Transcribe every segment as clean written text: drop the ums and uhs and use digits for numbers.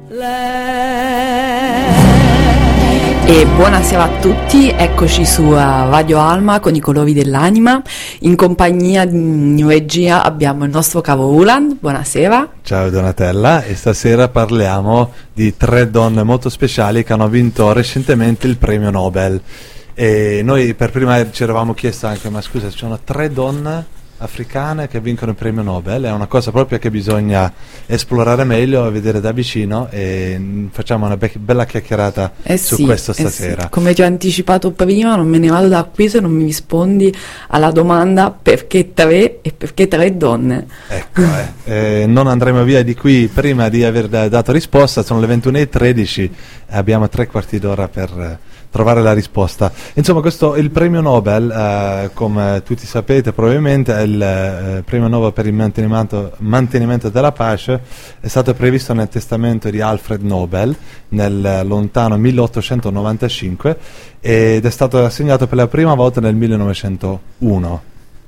E buonasera a tutti, eccoci su Radio Alma con i colori dell'anima. In compagnia in regia abbiamo il nostro caro Roland. Buonasera. Ciao Donatella, e stasera parliamo di 3 donne molto speciali che hanno vinto recentemente il premio Nobel. E noi per prima ci eravamo chiesto anche, ma scusa, ci sono 3 donne africane che vincono il premio Nobel? È una cosa proprio che bisogna esplorare meglio e vedere da vicino, e facciamo una bella chiacchierata su questo stasera. Sì. Come ti ho anticipato prima, non me ne vado da qui se non mi rispondi alla domanda perché 3 e perché 3 donne. Ecco, non andremo via di qui prima di aver dato risposta. Sono le 21:13, abbiamo 3/4 d'ora per trovare la risposta. Insomma, il premio Nobel, come tutti sapete probabilmente, è il premio Nobel per il mantenimento della pace. È stato previsto nel testamento di Alfred Nobel nel lontano 1895 ed è stato assegnato per la prima volta nel 1901.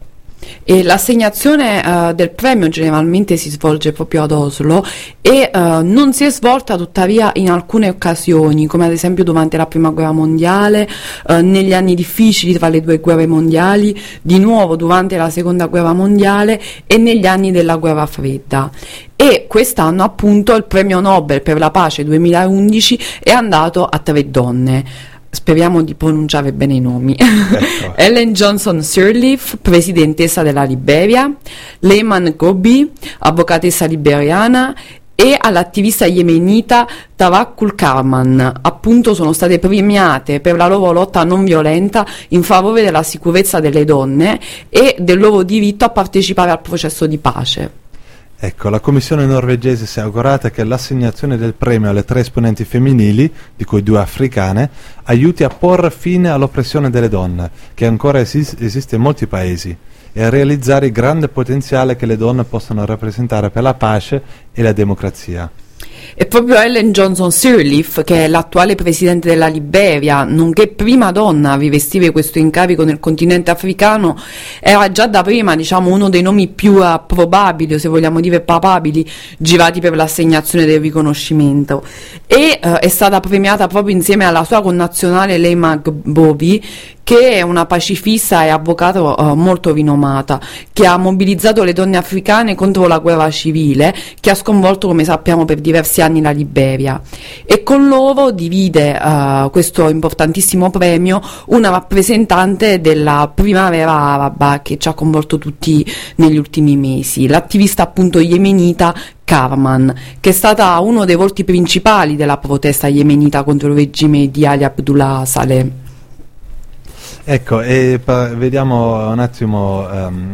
E l'assegnazione del premio generalmente si svolge proprio ad Oslo e non si è svolta tuttavia in alcune occasioni, come ad esempio durante la prima guerra mondiale, negli anni difficili tra le 2 guerre mondiali, di nuovo durante la seconda guerra mondiale e negli anni della guerra fredda. E quest'anno appunto il premio Nobel per la pace 2011 è andato a 3 donne. Speriamo di pronunciare bene i nomi. Ecco. Ellen Johnson Sirleaf, presidentessa della Liberia, Leyman Gobi, avvocatessa liberiana, e all'attivista yemenita Tawakkul Karman. Appunto sono state premiate per la loro lotta non violenta in favore della sicurezza delle donne e del loro diritto a partecipare al processo di pace. Ecco, la commissione norvegese si è augurata che l'assegnazione del premio alle 3 esponenti femminili, di cui 2 africane, aiuti a porre fine all'oppressione delle donne, che ancora esiste in molti paesi, e a realizzare il grande potenziale che le donne possono rappresentare per la pace e la democrazia. E proprio Ellen Johnson Sirleaf, che è l'attuale presidente della Liberia, nonché prima donna a rivestire questo incarico nel continente africano, era già da prima, uno dei nomi più probabili, o se vogliamo dire papabili, girati per l'assegnazione del riconoscimento. E è stata premiata proprio insieme alla sua connazionale Leyman Gobi, che è una pacifista e avvocato molto rinomata, che ha mobilizzato le donne africane contro la guerra civile che ha sconvolto, come sappiamo, per diversi anni la Liberia. E con loro divide questo importantissimo premio una rappresentante della primavera araba che ci ha coinvolto tutti negli ultimi mesi, l'attivista appunto yemenita Karman, che è stata uno dei volti principali della protesta yemenita contro il regime di Ali Abdullah Saleh. Ecco, e vediamo un attimo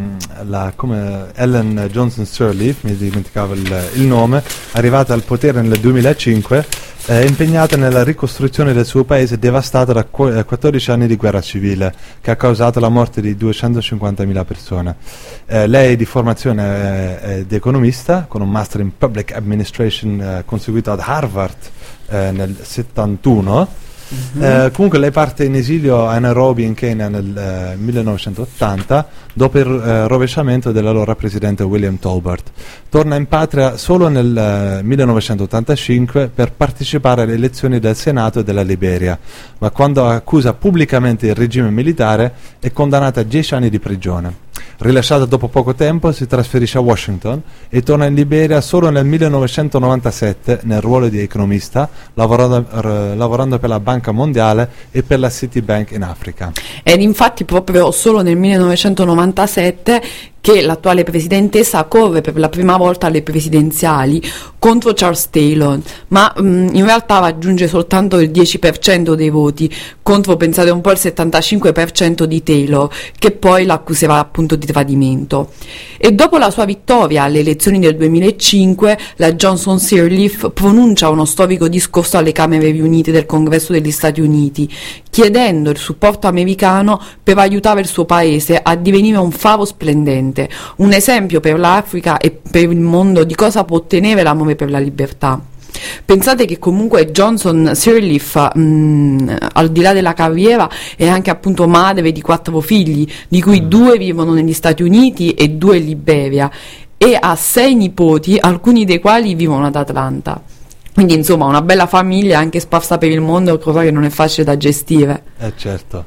come Ellen Johnson Sirleaf, mi dimenticavo il nome, arrivata al potere nel 2005, è impegnata nella ricostruzione del suo paese devastato da 14 anni di guerra civile, che ha causato la morte di 250.000 persone. Lei di formazione è economista, con un master in Public Administration conseguito ad Harvard nel 71. Comunque lei parte in esilio a Nairobi in Kenya nel 1980 dopo il rovesciamento dell'allora presidente William Tolbert. Torna in patria solo nel 1985 per partecipare alle elezioni del Senato e della Liberia, ma quando accusa pubblicamente il regime militare è condannata a 10 anni di prigione. Rilasciata dopo poco tempo, si trasferisce a Washington e torna in Liberia solo nel 1997 nel ruolo di economista, lavorando per la Banca Mondiale e per la Citibank in Africa. Ed infatti proprio solo nel 1997 che l'attuale presidentessa corre per la prima volta alle presidenziali contro Charles Taylor, ma in realtà raggiunge soltanto il 10% dei voti contro, pensate un po', il 75% di Taylor, che poi l'accuserà appunto di tradimento. E dopo la sua vittoria alle elezioni del 2005, la Johnson Sirleaf pronuncia uno storico discorso alle Camere riunite del Congresso degli Stati Uniti, chiedendo il supporto americano per aiutare il suo paese a divenire un faro splendente, un esempio per l'Africa e per il mondo di cosa può ottenere l'amore per la libertà. Pensate che comunque Johnson Sirleaf, al di là della carriera, è anche appunto madre di 4 figli, di cui 2 vivono negli Stati Uniti e 2 in Liberia, e ha 6 nipoti, alcuni dei quali vivono ad Atlanta. Quindi insomma una bella famiglia anche sparsa per il mondo, cosa che non è facile da gestire. Certo.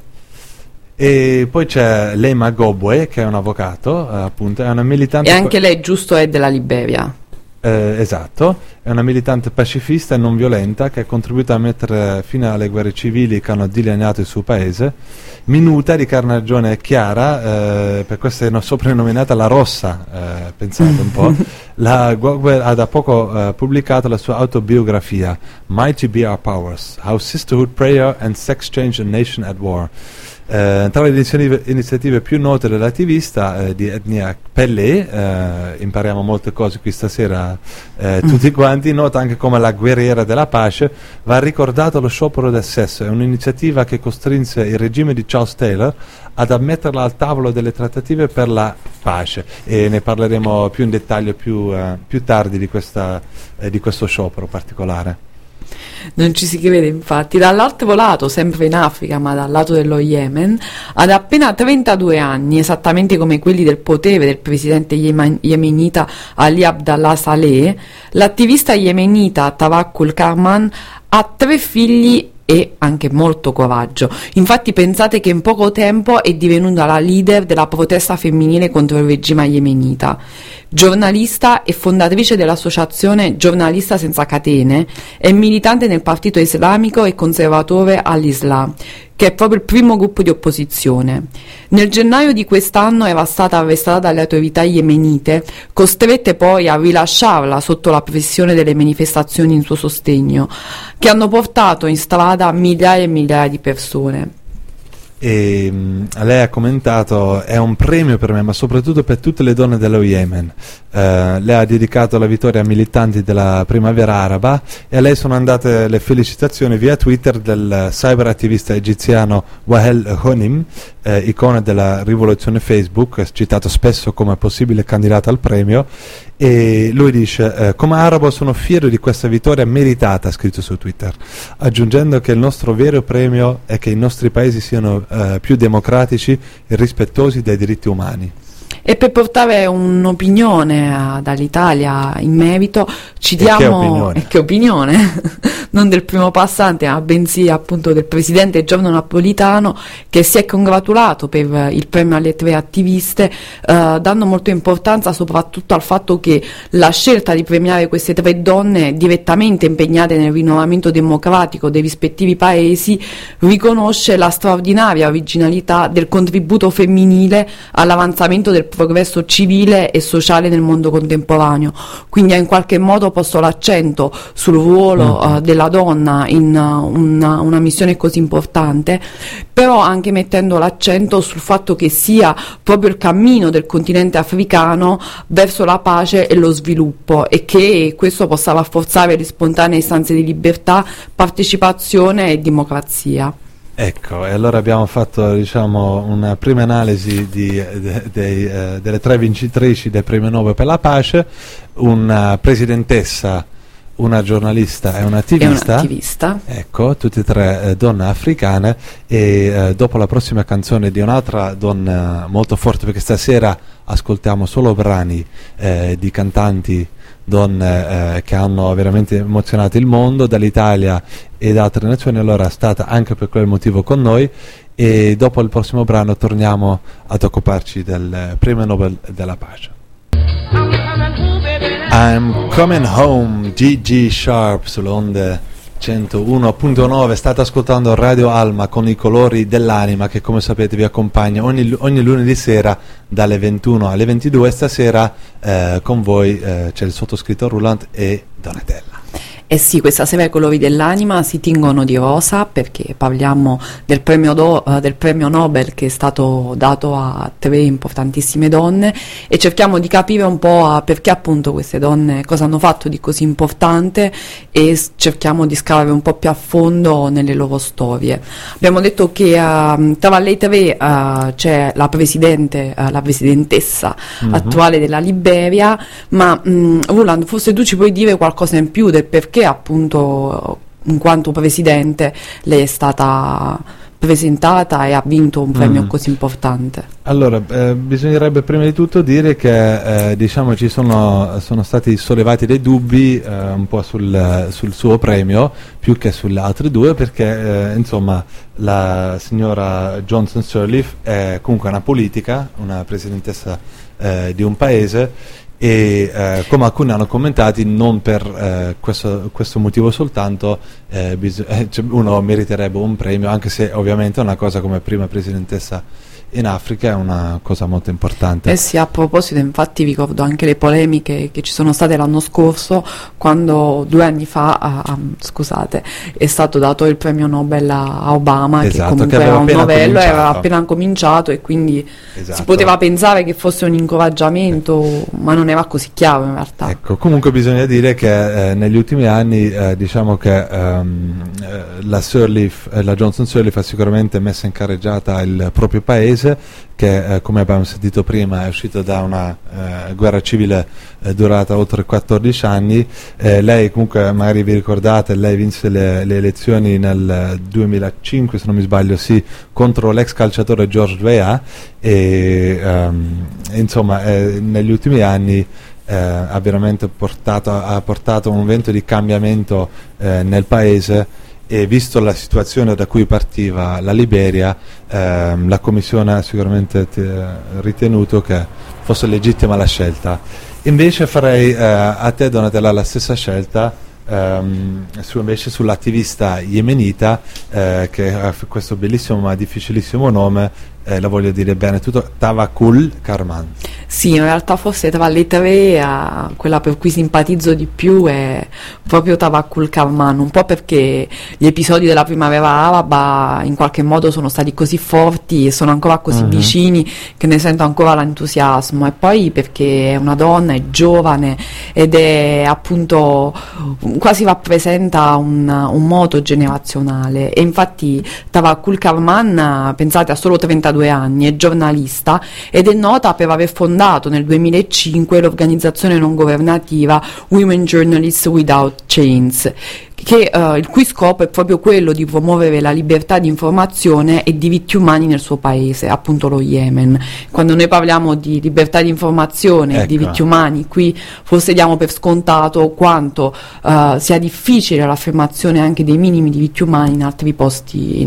E poi c'è Leima Gobwe, che è un avvocato, appunto, è una militante... E anche lei, giusto, è della Liberia. Esatto, è una militante pacifista e non violenta che ha contribuito a mettere fine alle guerre civili che hanno dilaniato il suo paese. Minuta, di carnagione chiara, per questo è soprannominata la Rossa, pensate un po'. La Gobwe ha da poco pubblicato la sua autobiografia, Mighty Be Our Powers, How Sisterhood, Prayer and Sex Change a Nation at War. Tra le iniziative più note dell'attivista di etnia Pellè, impariamo molte cose qui stasera tutti quanti, nota anche come la guerriera della pace, va ricordato lo sciopero del sesso. È un'iniziativa che costrinse il regime di Charles Taylor ad ammetterla al tavolo delle trattative per la pace, e ne parleremo più in dettaglio più tardi di questo sciopero particolare. Non ci si crede, infatti. Dall'altro lato, sempre in Africa, ma dal lato dello Yemen, ad appena 32 anni, esattamente come quelli del potere del presidente yemenita Ali Abdallah Saleh, l'attivista yemenita Tawakkul Karman ha 3 figli e anche molto coraggio. Infatti pensate che in poco tempo è divenuta la leader della protesta femminile contro il regime yemenita. Giornalista e fondatrice dell'associazione Giornalista Senza Catene, è militante nel partito islamico e conservatore all'Islam, che è proprio il primo gruppo di opposizione. Nel gennaio di quest'anno era stata arrestata dalle autorità yemenite, costrette poi a rilasciarla sotto la pressione delle manifestazioni in suo sostegno, che hanno portato in strada migliaia e migliaia di persone. E lei ha commentato: è un premio per me, ma soprattutto per tutte le donne dello Yemen. Lei ha dedicato la vittoria a militanti della primavera araba, e a lei sono andate le felicitazioni via Twitter del cyberattivista egiziano Wael Honim, icona della rivoluzione Facebook, citato spesso come possibile candidato al premio. E lui dice: come arabo sono fiero di questa vittoria meritata, ha scritto su Twitter, aggiungendo che il nostro vero premio è che i nostri paesi siano più democratici e rispettosi dei diritti umani. E per portare un'opinione dall'Italia in merito citiamo... Che opinione? Non del primo passante, ma bensì appunto del presidente Giorgio Napolitano, che si è congratulato per il premio alle 3 attiviste, dando molta importanza soprattutto al fatto che la scelta di premiare queste 3 donne direttamente impegnate nel rinnovamento democratico dei rispettivi paesi riconosce la straordinaria originalità del contributo femminile all'avanzamento del progresso civile e sociale nel mondo contemporaneo. Quindi ha in qualche modo posto l'accento sul ruolo della donna in una missione così importante, però anche mettendo l'accento sul fatto che sia proprio il cammino del continente africano verso la pace e lo sviluppo, e che questo possa rafforzare le spontanee istanze di libertà, partecipazione e democrazia. Ecco, e allora abbiamo fatto, diciamo, una prima analisi delle 3 vincitrici del premio Nobel per la pace: una presidentessa, una giornalista e un'attivista. Ecco, tutte e 3 donne africane. E dopo la prossima canzone di un'altra donna molto forte, perché stasera ascoltiamo solo brani di cantanti donne che hanno veramente emozionato il mondo, dall'Italia e da altre nazioni. Allora è stata anche per quel motivo con noi, e dopo il prossimo brano torniamo ad occuparci del premio Nobel della pace. I'm coming home, G.G. Sharp sulle onde 101.9. State ascoltando Radio Alma con i colori dell'anima, che come sapete vi accompagna ogni lunedì sera dalle 21 alle 22. Stasera con voi c'è il sottoscritto Roland e Donatella. Eh sì, questa sera i colori dell'anima si tingono di rosa, perché parliamo del premio Nobel che è stato dato a 3 importantissime donne, e cerchiamo di capire un po' perché appunto queste donne cosa hanno fatto di così importante, e cerchiamo di scavare un po' più a fondo nelle loro storie. Abbiamo detto che tra le 3 c'è la presidentessa attuale della Liberia, ma Roland, forse tu ci puoi dire qualcosa in più del perché appunto in quanto presidente lei è stata presentata e ha vinto un premio così importante? Allora, bisognerebbe prima di tutto dire che diciamo sono stati sollevati dei dubbi un po' sul suo premio più che sulle altre due, perché insomma la signora Johnson Sirleaf è comunque una politica, una presidentessa di un paese, e come alcuni hanno commentati, non per questo motivo soltanto uno meriterebbe un premio, anche se ovviamente una cosa come prima presidentessa in Africa è una cosa molto importante. Sì, a proposito, infatti ricordo anche le polemiche che ci sono state l'anno scorso, quando 2 anni fa è stato dato il premio Nobel a Obama, esatto, che comunque che era un novello, cominciato. aveva appena cominciato, e quindi si poteva pensare che fosse un incoraggiamento, ma non era così chiaro in realtà. Ecco, comunque bisogna dire che negli ultimi anni diciamo che la Johnson Sirleaf ha sicuramente messo in carreggiata il proprio paese, che come abbiamo sentito prima è uscito da una guerra civile durata oltre 14 anni. Lei comunque, magari vi ricordate, lei vinse le elezioni nel 2005 se non mi sbaglio, sì, contro l'ex calciatore George Weah, e insomma negli ultimi anni ha veramente portato un vento di cambiamento nel paese. E visto la situazione da cui partiva la Liberia, la Commissione ha sicuramente ritenuto che fosse legittima la scelta. Invece farei a te, Donatella, la stessa scelta, invece sull'attivista yemenita, che ha questo bellissimo ma difficilissimo nome, la voglio dire bene tutto, Tawakkul Karman. Sì, in realtà forse tra le tre quella per cui simpatizzo di più è proprio Tawakkul Karman, un po' perché gli episodi della primavera araba in qualche modo sono stati così forti e sono ancora così vicini che ne sento ancora l'entusiasmo, e poi perché è una donna, è giovane ed è appunto quasi rappresenta un moto generazionale. E infatti Tawakkul Karman, pensate, ha solo 32 anni, è giornalista ed è nota per aver fondato nel 2005 l'organizzazione non governativa Women Journalists Without Chains, il cui scopo è proprio quello di promuovere la libertà di informazione e diritti umani nel suo paese, appunto lo Yemen. Quando noi parliamo di libertà di informazione e diritti umani, qui forse diamo per scontato quanto sia difficile l'affermazione anche dei minimi diritti umani in altri posti, in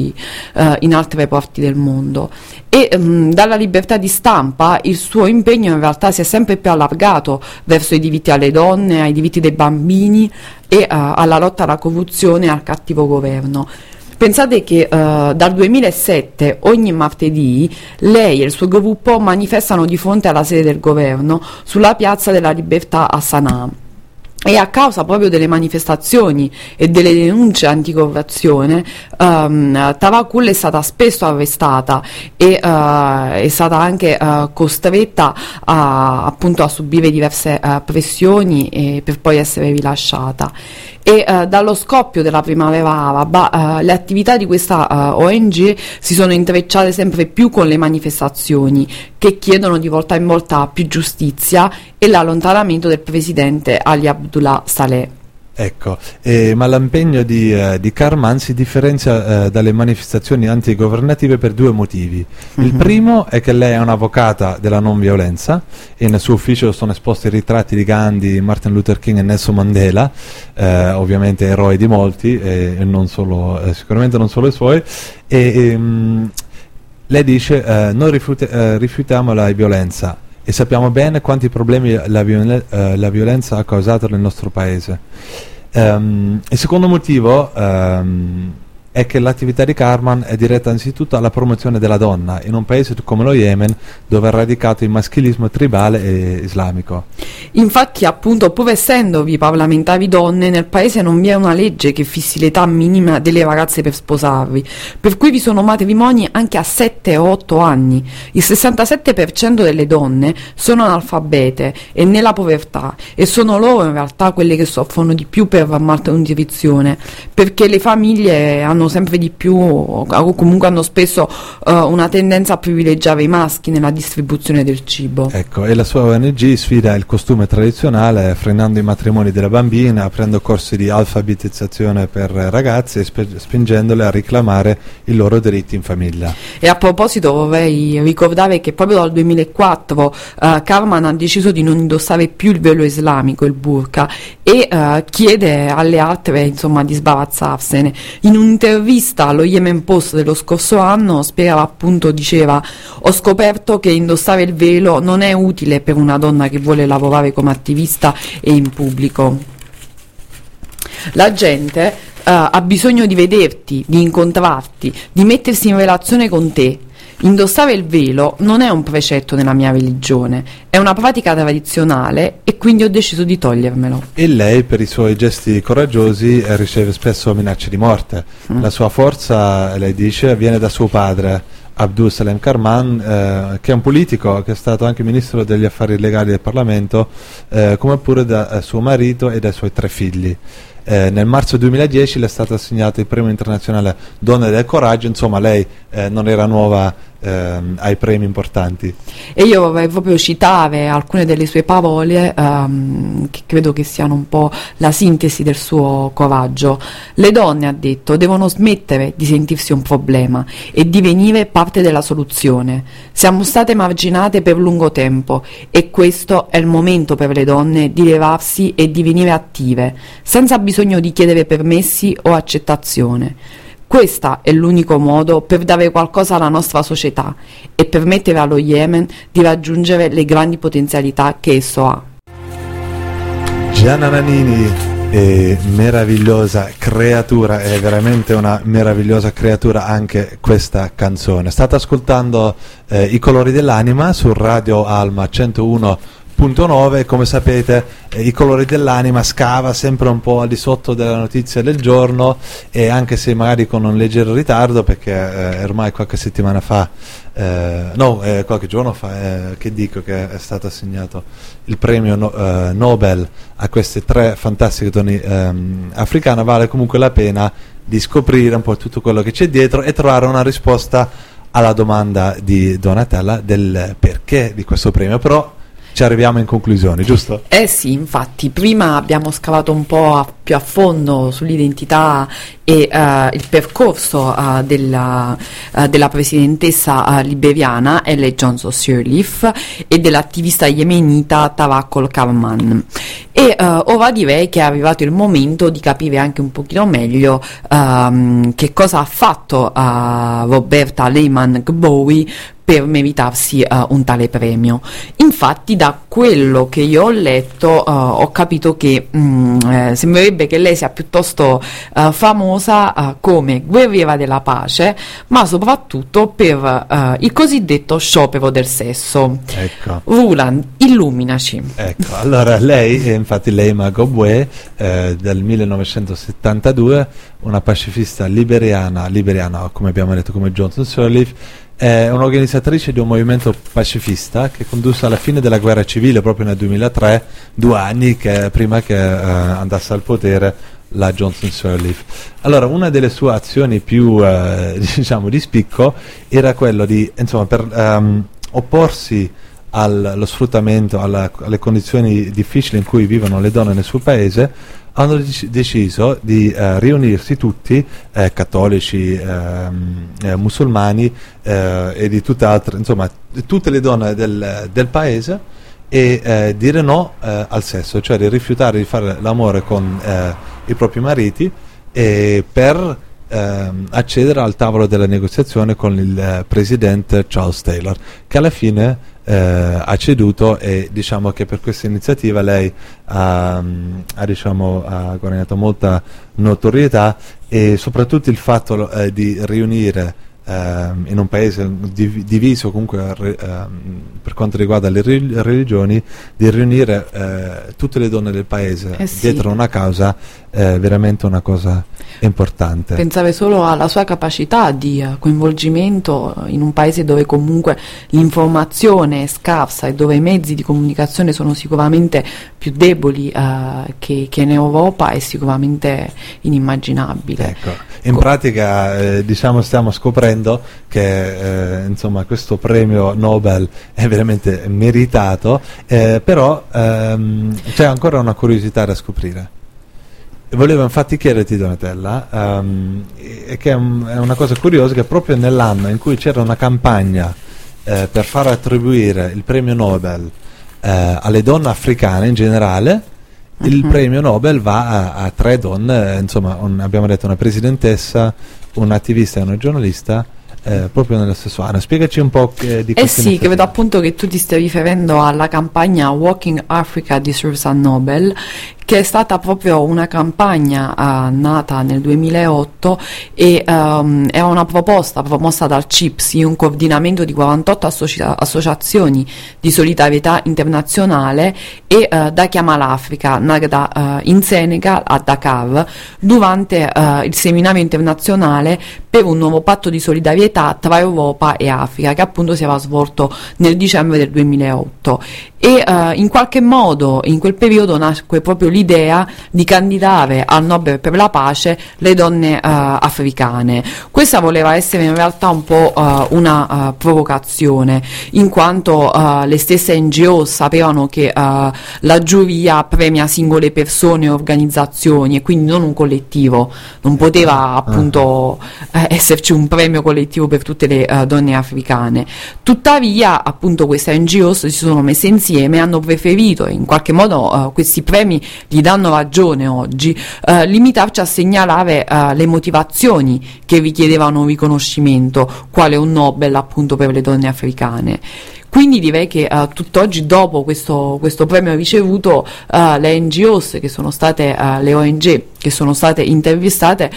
altre parti del mondo. E dalla libertà di stampa il suo impegno in realtà si è sempre più allargato verso i diritti alle donne, ai diritti dei bambini e alla lotta alla corruzione e al cattivo governo. Pensate che dal 2007 ogni martedì lei e il suo gruppo manifestano di fronte alla sede del governo sulla Piazza della Libertà a Sana'a. E a causa proprio delle manifestazioni e delle denunce anticorruzione, Tawakkul è stata spesso arrestata e è stata anche costretta appunto a subire diverse pressioni per poi essere rilasciata. E dallo scoppio della primavera araba le attività di questa ONG si sono intrecciate sempre più con le manifestazioni che chiedono di volta in volta più giustizia e l'allontanamento del presidente Ali Abdullah Saleh. Ecco, ma l'impegno di Karman si differenzia dalle manifestazioni antigovernative per 2 motivi. Il primo è che lei è un'avvocata della non violenza e nel suo ufficio sono esposti i ritratti di Gandhi, Martin Luther King e Nelson Mandela, ovviamente eroi di molti e non solo, sicuramente non solo i suoi. Lei dice noi rifiutiamo la violenza e sappiamo bene quanti problemi la violenza ha causato nel nostro paese. Il secondo motivo è che l'attività di Karman è diretta anzitutto alla promozione della donna in un paese come lo Yemen, dove è radicato il maschilismo tribale e islamico. Infatti, appunto, pur essendovi parlamentari donne, nel paese non vi è una legge che fissi l'età minima delle ragazze per sposarvi, per cui vi sono matrimoni anche a 7 o 8 anni. Il 67% delle donne sono analfabete e nella povertà, e sono loro in realtà quelle che soffrono di più per malnutrizione, perché le famiglie hanno hanno sempre di più, o comunque hanno spesso una tendenza a privilegiare i maschi nella distribuzione del cibo. Ecco, e la sua ONG sfida il costume tradizionale, frenando i matrimoni delle bambine, aprendo corsi di alfabetizzazione per ragazze e spingendole a reclamare i loro diritti in famiglia. E a proposito vorrei ricordare che proprio dal 2004 Karman ha deciso di non indossare più il velo islamico, il burqa, e chiede alle altre insomma di sbarazzarsene. In un'intervista allo Yemen Post dello scorso anno spiegava, appunto, diceva: ho scoperto che indossare il velo non è utile per una donna che vuole lavorare come attivista e in pubblico. La gente ha bisogno di vederti, di incontrarti, di mettersi in relazione con te. Indossare il velo non è un precetto nella mia religione, è una pratica tradizionale e quindi ho deciso di togliermelo. E lei, per i suoi gesti coraggiosi, riceve spesso minacce di morte. La sua forza, lei dice, viene da suo padre, Abdul Salem Karman, che è un politico, che è stato anche ministro degli affari legali del Parlamento, come pure da suo marito e dai suoi 3 figli. Nel marzo 2010 le è stato assegnato il premio internazionale Donne del Coraggio. Insomma, lei non era nuova ai premi importanti. E io vorrei proprio citare alcune delle sue parole, che credo che siano un po' la sintesi del suo coraggio. Le donne, ha detto, devono smettere di sentirsi un problema e divenire parte della soluzione. Siamo state emarginate per lungo tempo e questo è il momento per le donne di levarsi e divenire attive, senza bisogno di chiedere permessi o accettazione. Questo è l'unico modo per dare qualcosa alla nostra società e permettere allo Yemen di raggiungere le grandi potenzialità che esso ha. Gianna Nannini, meravigliosa creatura, è veramente una meravigliosa creatura anche questa canzone. State ascoltando I colori dell'anima su Radio Alma 101.9. Come sapete, I colori dell'anima scava sempre un po' al di sotto della notizia del giorno, e anche se magari con un leggero ritardo, perché ormai qualche settimana fa, qualche giorno fa, che è stato assegnato il premio Nobel a queste 3 fantastiche donne africane. Vale comunque la pena di scoprire un po' tutto quello che c'è dietro e trovare una risposta alla domanda di Donatella del perché di questo premio. Però ci arriviamo in conclusione, giusto? Sì, infatti, prima abbiamo scavato un po' più a fondo sull'identità e il percorso della presidentessa liberiana Ellen Johnson Sirleaf e dell'attivista yemenita Tawakkol Karman. E ora direi che è arrivato il momento di capire anche un pochino meglio che cosa ha fatto Roberta Leyman-Gbowi per meritarsi un tale premio. Infatti, da quello che io ho letto, ho capito che sembrerebbe che lei sia piuttosto famosa come guerriera della pace, ma soprattutto per il cosiddetto sciopero del sesso. Ecco. Roland, illuminaci. Ecco, allora lei, infatti Leyma-Gbowe, del 1972, una pacifista liberiana, come abbiamo detto, come Johnson Sirleaf, è un'organizzatrice di un movimento pacifista che condusse alla fine della guerra civile proprio nel 2003, 2 anni prima che andasse al potere la Johnson Sirleaf. Allora, una delle sue azioni più diciamo di spicco era quello di, insomma, per opporsi allo sfruttamento, alle condizioni difficili in cui vivono le donne nel suo paese. Hanno deciso di riunirsi tutti, cattolici, musulmani e di tutte altre, insomma, tutte le donne del paese, e dire no al sesso, cioè di rifiutare di fare l'amore con i propri mariti, per accedere al tavolo della negoziazione con il presidente Charles Taylor, che alla fine ha ceduto, e diciamo che per questa iniziativa lei ha guadagnato molta notorietà, e soprattutto il fatto di riunire in un paese diviso comunque per quanto riguarda le religioni, di riunire tutte le donne del paese dietro una causa, veramente una cosa importante. Pensare solo alla sua capacità di coinvolgimento in un paese dove comunque l'informazione è scarsa e dove i mezzi di comunicazione sono sicuramente più deboli che in Europa, è sicuramente inimmaginabile. Ecco, in pratica diciamo stiamo scoprendo che insomma questo premio Nobel è veramente meritato, però c'è ancora una curiosità da scoprire. Volevo infatti chiederti, Donatella, che è una cosa curiosa, che proprio nell'anno in cui c'era una campagna per far attribuire il premio Nobel alle donne africane in generale, il premio Nobel va a tre donne, insomma abbiamo detto una presidentessa, un attivista e una giornalista, proprio nello stesso anno. Spiegaci un po' di questa sì, che vedo appunto che tu ti stai riferendo alla campagna Walking Africa Deserves a Nobel, che è stata proprio una campagna nata nel 2008 e è una proposta promossa dal CIPSI, un coordinamento di 48 associazioni di solidarietà internazionale, e da Chiama l'Africa, nata in Senegal, a Dakar, durante il seminario internazionale per un nuovo patto di solidarietà tra Europa e Africa, che appunto si era svolto nel dicembre del 2008. E in qualche modo in quel periodo nacque proprio l'idea di candidare al Nobel per la pace le donne africane. Questa voleva essere in realtà un po' una provocazione, in quanto le stesse NGO sapevano che la giuria premia singole persone e organizzazioni e quindi non un collettivo, non poteva appunto esserci un premio collettivo per tutte le donne africane. Tuttavia appunto queste NGO si sono messe insieme e hanno preferito, in qualche modo questi premi gli danno ragione oggi, limitarci a segnalare le motivazioni che richiedevano un riconoscimento, quale un Nobel appunto per le donne africane. Quindi direi che tutt'oggi, dopo questo premio ricevuto, le NGOs, che sono state le ONG che sono state intervistate,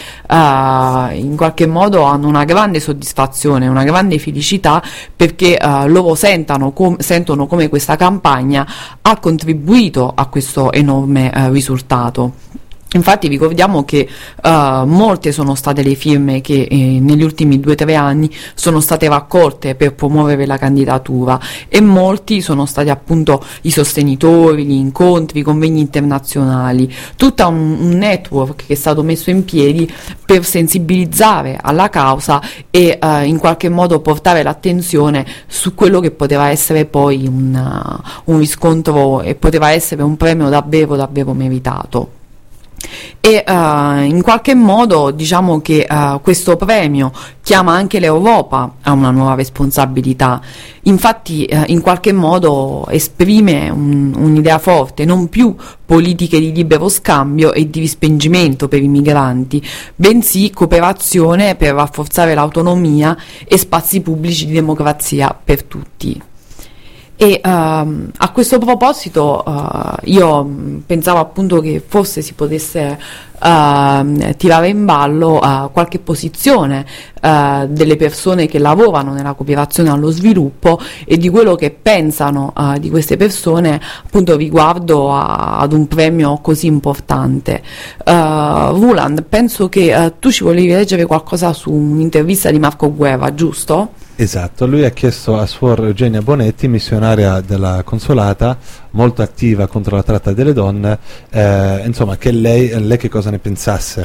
in qualche modo hanno una grande soddisfazione, una grande felicità, perché loro sentono come questa campagna ha contribuito a questo enorme risultato. Infatti ricordiamo che molte sono state le firme che negli ultimi 2-3 anni sono state raccolte per promuovere la candidatura, e molti sono stati appunto i sostenitori, gli incontri, i convegni internazionali, tutto un network che è stato messo in piedi per sensibilizzare alla causa e in qualche modo portare l'attenzione su quello che poteva essere poi un riscontro, e poteva essere un premio davvero davvero meritato. E in qualche modo diciamo che questo premio chiama anche l'Europa a una nuova responsabilità. Infatti in qualche modo esprime un'idea forte: non più politiche di libero scambio e di respingimento per i migranti, bensì cooperazione per rafforzare l'autonomia e spazi pubblici di democrazia per tutti. E a questo proposito io pensavo appunto che forse si potesse tirare in ballo qualche posizione delle persone che lavorano nella cooperazione allo sviluppo e di quello che pensano di queste persone appunto riguardo ad un premio così importante. Roland, penso che tu ci volevi leggere qualcosa su un'intervista di Marco Guerra, giusto? Esatto, lui ha chiesto a Suor Eugenia Bonetti, missionaria della Consolata, molto attiva contro la tratta delle donne, insomma, che lei che cosa ne pensasse.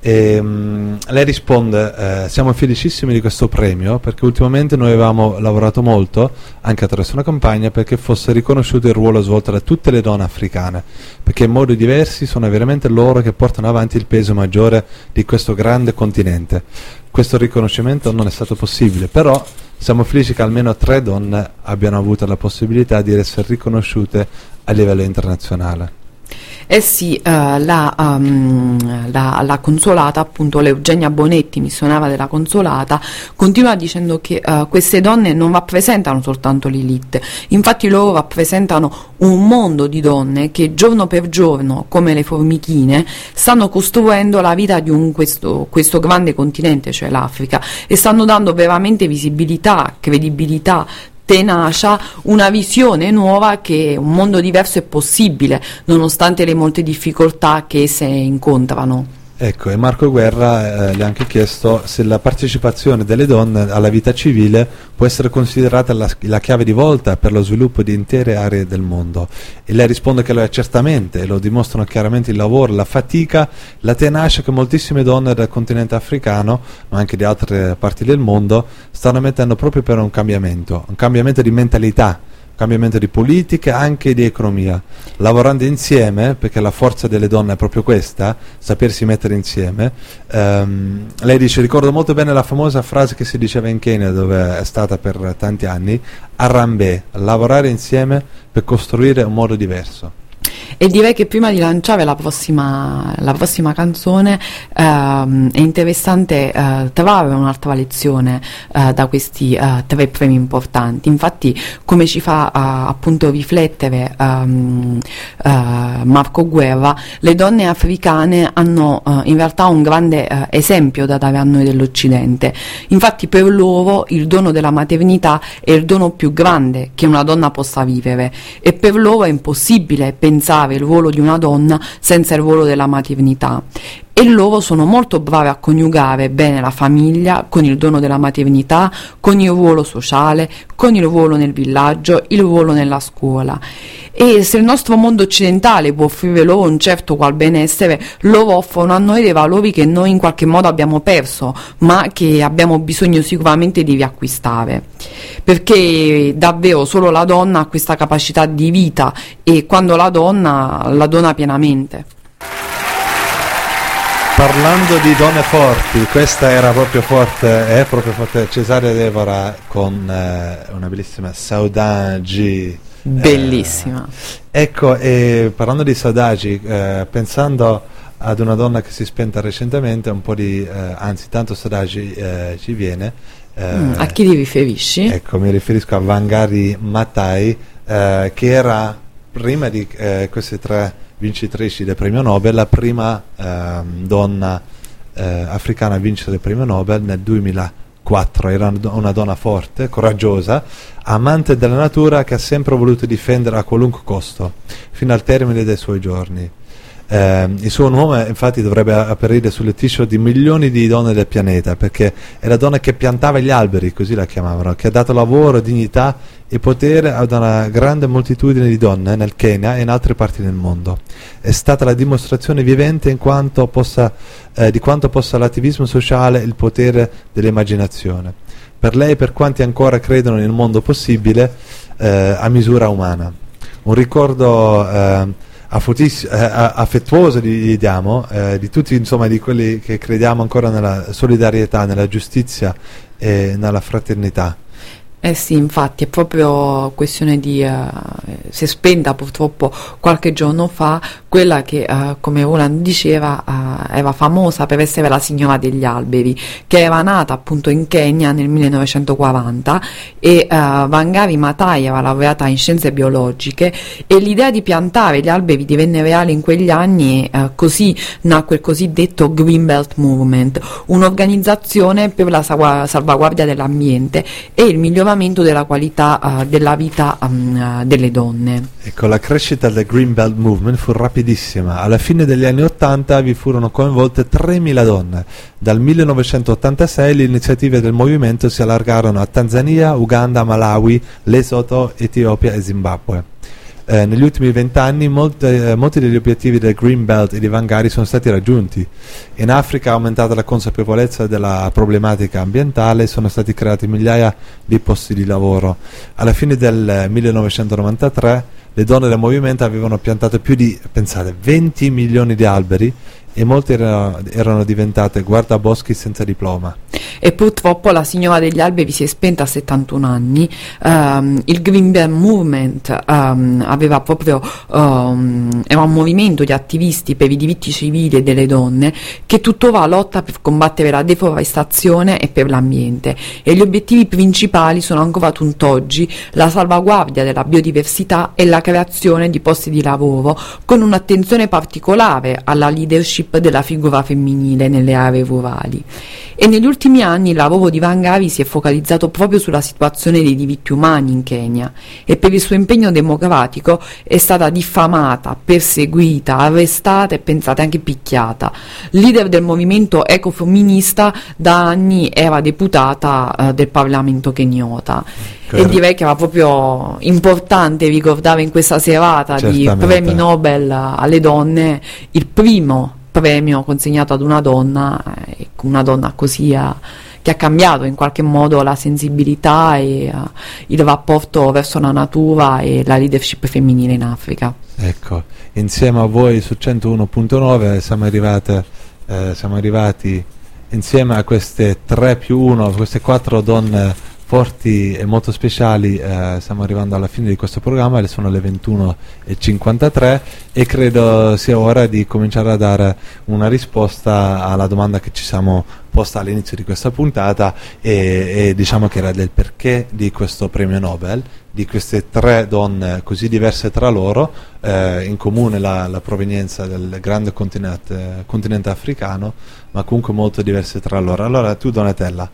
Lei risponde: siamo felicissimi di questo premio, perché ultimamente noi avevamo lavorato molto, anche attraverso una campagna, perché fosse riconosciuto il ruolo svolto da tutte le donne africane, perché in modi diversi sono veramente loro che portano avanti il peso maggiore di questo grande continente. Questo riconoscimento non è stato possibile, però siamo felici che almeno 3 donne abbiano avuto la possibilità di essere riconosciute a livello internazionale. Eh sì, la Consolata, appunto l'Eugenia Bonetti, missionaria della Consolata, continua dicendo che queste donne non rappresentano soltanto l'elite, infatti loro rappresentano un mondo di donne che giorno per giorno, come le formichine, stanno costruendo la vita di questo grande continente, cioè l'Africa, e stanno dando veramente visibilità, credibilità, tenacia, una visione nuova che un mondo diverso è possibile nonostante le molte difficoltà che esse incontrano. Ecco, e Marco Guerra le ha anche chiesto se la partecipazione delle donne alla vita civile può essere considerata la chiave di volta per lo sviluppo di intere aree del mondo. E lei risponde che lo è certamente, e lo dimostrano chiaramente il lavoro, la fatica, la tenacia che moltissime donne del continente africano, ma anche di altre parti del mondo, stanno mettendo proprio per un cambiamento di mentalità, cambiamento di politica, anche di economia, lavorando insieme, perché la forza delle donne è proprio questa, sapersi mettere insieme. Lei dice: ricordo molto bene la famosa frase che si diceva in Kenya, dove è stata per tanti anni, Harambee, lavorare insieme per costruire un mondo diverso. E direi che prima di lanciare la prossima canzone è interessante trarre un'altra lezione da questi tre premi importanti. Infatti, come ci fa appunto riflettere Marco Guerra, le donne africane hanno in realtà un grande esempio da dare a noi dell'Occidente. Infatti per loro il dono della maternità è il dono più grande che una donna possa vivere, e per loro è impossibile pensare il ruolo di una donna senza il ruolo della maternità, e loro sono molto bravi a coniugare bene la famiglia con il dono della maternità, con il ruolo sociale, con il ruolo nel villaggio, il ruolo nella scuola. E se il nostro mondo occidentale può offrire loro un certo qual benessere, loro offrono a noi dei valori che noi in qualche modo abbiamo perso, ma che abbiamo bisogno sicuramente di riacquistare, perché davvero solo la donna ha questa capacità di vita, e quando la dona pienamente. Parlando di donne forti, questa era proprio forte, è proprio forte, Cesaria Devora con una bellissima Saudade. Bellissima. Ecco, e parlando di Saudade, pensando ad una donna che si è spenta recentemente, un po' di, anzi tanto Saudade ci viene. A chi ti riferisci? Ecco, mi riferisco a Wangari Maathai, che era, prima di queste tre vincitrici del premio Nobel, la prima donna africana a vincere il premio Nobel nel 2004. Era una donna forte, coraggiosa, amante della natura, che ha sempre voluto difendere a qualunque costo, fino al termine dei suoi giorni. Il suo nome infatti dovrebbe apparire sulle t-shirt di milioni di donne del pianeta, perché è la donna che piantava gli alberi, così la chiamavano, che ha dato lavoro, dignità e potere ad una grande moltitudine di donne nel Kenya e in altre parti del mondo. È stata la dimostrazione vivente di quanto possa l'attivismo sociale il potere dell'immaginazione. Per lei e per quanti ancora credono nel mondo possibile a misura umana. Un ricordo affettuoso gli diamo, di tutti, insomma, di quelli che crediamo ancora nella solidarietà, nella giustizia e nella fraternità. Eh sì, infatti è proprio questione di si è spenta purtroppo qualche giorno fa quella che come Roland diceva era famosa per essere la signora degli alberi, che era nata appunto in Kenya nel 1940, e Wangari Maathai era laureata in scienze biologiche, e l'idea di piantare gli alberi divenne reale in quegli anni, e così nacque il cosiddetto Green Belt Movement, un'organizzazione per la salvaguardia dell'ambiente e il miglioramento della qualità della vita delle donne. Ecco, la crescita del Green Belt Movement fu rapidissima. Alla fine degli anni 80 vi furono coinvolte 3.000 donne. Dal 1986 le iniziative del movimento si allargarono a Tanzania, Uganda, Malawi, Lesotho, Etiopia e Zimbabwe. Negli ultimi 20 anni molti degli obiettivi del Green Belt e di Wangari sono stati raggiunti. In Africa è aumentata la consapevolezza della problematica ambientale e sono stati creati migliaia di posti di lavoro. Alla fine del 1993 le donne del movimento avevano piantato più di, pensate, 20 milioni di alberi, e molte erano diventate guardaboschi senza diploma. E purtroppo la signora degli alberi si è spenta a 71 anni. Il Green Belt Movement aveva proprio era un movimento di attivisti per i diritti civili e delle donne che tuttora lotta per combattere la deforestazione e per l'ambiente, e gli obiettivi principali sono ancora tutt'oggi la salvaguardia della biodiversità e la creazione di posti di lavoro, con un'attenzione particolare alla leadership della figura femminile nelle aree rurali. E negli ultimi anni il lavoro di Vangavi si è focalizzato proprio sulla situazione dei diritti umani in Kenya e per il suo impegno democratico è stata diffamata, perseguita, arrestata e pensate anche picchiata. Leader del movimento ecofemminista, da anni era deputata del Parlamento kenyota. E direi che era proprio importante ricordare in questa serata di premi Nobel alle donne il primo premio consegnato ad una donna così che ha cambiato in qualche modo la sensibilità e il rapporto verso la natura e la leadership femminile in Africa. Ecco, insieme a voi su 101.9 siamo arrivati insieme a queste 3+1, queste 4 donne forti e molto speciali. Stiamo arrivando alla fine di questo programma, sono le 21:53 e credo sia ora di cominciare a dare una risposta alla domanda che ci siamo posta all'inizio di questa puntata e diciamo che era del perché di questo premio Nobel, di queste 3 donne così diverse tra loro, in comune la provenienza del grande continente africano, ma comunque molto diverse tra loro. Allora tu, Donatella,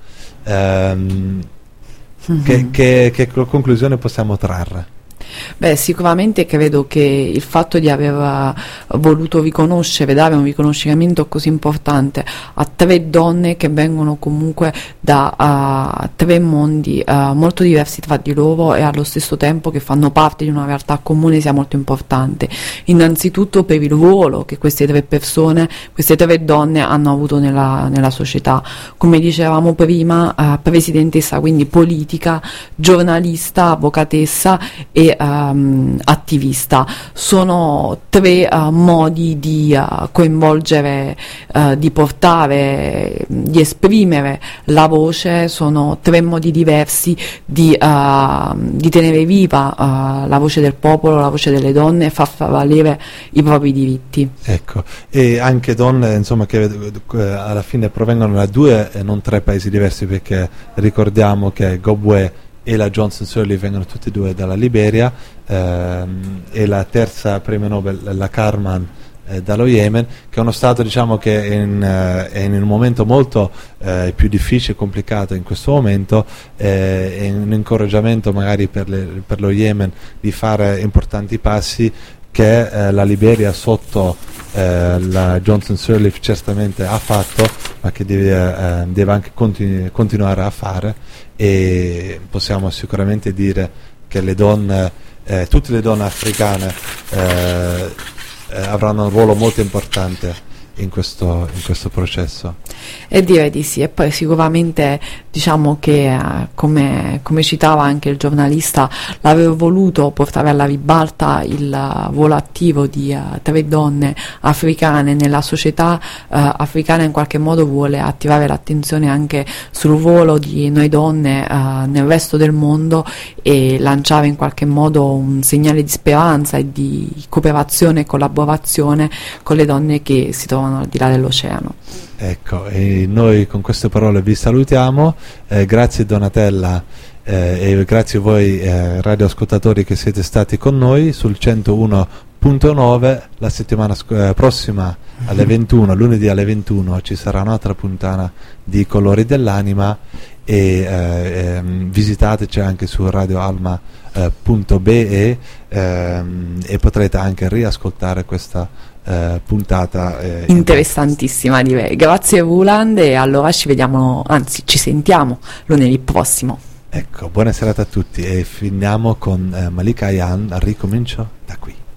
che conclusione possiamo trarre? Beh, sicuramente credo che il fatto di aver voluto dare un riconoscimento così importante a 3 donne che vengono comunque da 3 mondi molto diversi tra di loro e allo stesso tempo che fanno parte di una realtà comune sia molto importante. Innanzitutto per il ruolo che queste 3 persone, queste 3 donne hanno avuto nella società. Come dicevamo prima, presidentessa, quindi politica, giornalista, avvocatessa e attivista. Sono 3 modi di coinvolgere, di portare, di esprimere la voce, sono 3 modi diversi di tenere viva la voce del popolo, la voce delle donne e far valere i propri diritti. Ecco, e anche donne insomma che alla fine provengono da 2 e non 3 paesi diversi, perché ricordiamo che Gobwe e la Johnson Sirleaf vengono tutte e 2 dalla Liberia, e la terza premio Nobel, la Carman, dallo Yemen, che è uno stato diciamo che è in un momento molto più difficile e complicato in questo momento, è un incoraggiamento magari per lo Yemen di fare importanti passi che la Liberia sotto la Johnson Sirleaf certamente ha fatto, ma che deve anche continuare a fare, e possiamo sicuramente dire che le donne, tutte le donne africane avranno un ruolo molto importante in questo processo. E direi di sì. E poi sicuramente diciamo che come citava anche il giornalista, l'aver voluto portare alla ribalta il ruolo attivo di 3 donne africane nella società africana in qualche modo vuole attirare l'attenzione anche sul ruolo di noi donne nel resto del mondo e lanciare in qualche modo un segnale di speranza e di cooperazione e collaborazione con le donne che si trovano al di là dell'oceano. Ecco, e noi con queste parole vi salutiamo, grazie Donatella, e grazie a voi radioascoltatori che siete stati con noi sul 101.9. La settimana prossima alle 21, lunedì alle 21, ci sarà un'altra puntata di Colori dell'Anima, e visitateci anche su radioalma.be, e potrete anche riascoltare questa puntata interessantissima, direi. Grazie Roland, e allora ci sentiamo lunedì prossimo. Ecco, buona serata a tutti, e finiamo con Malika Ayane, ricomincio da qui.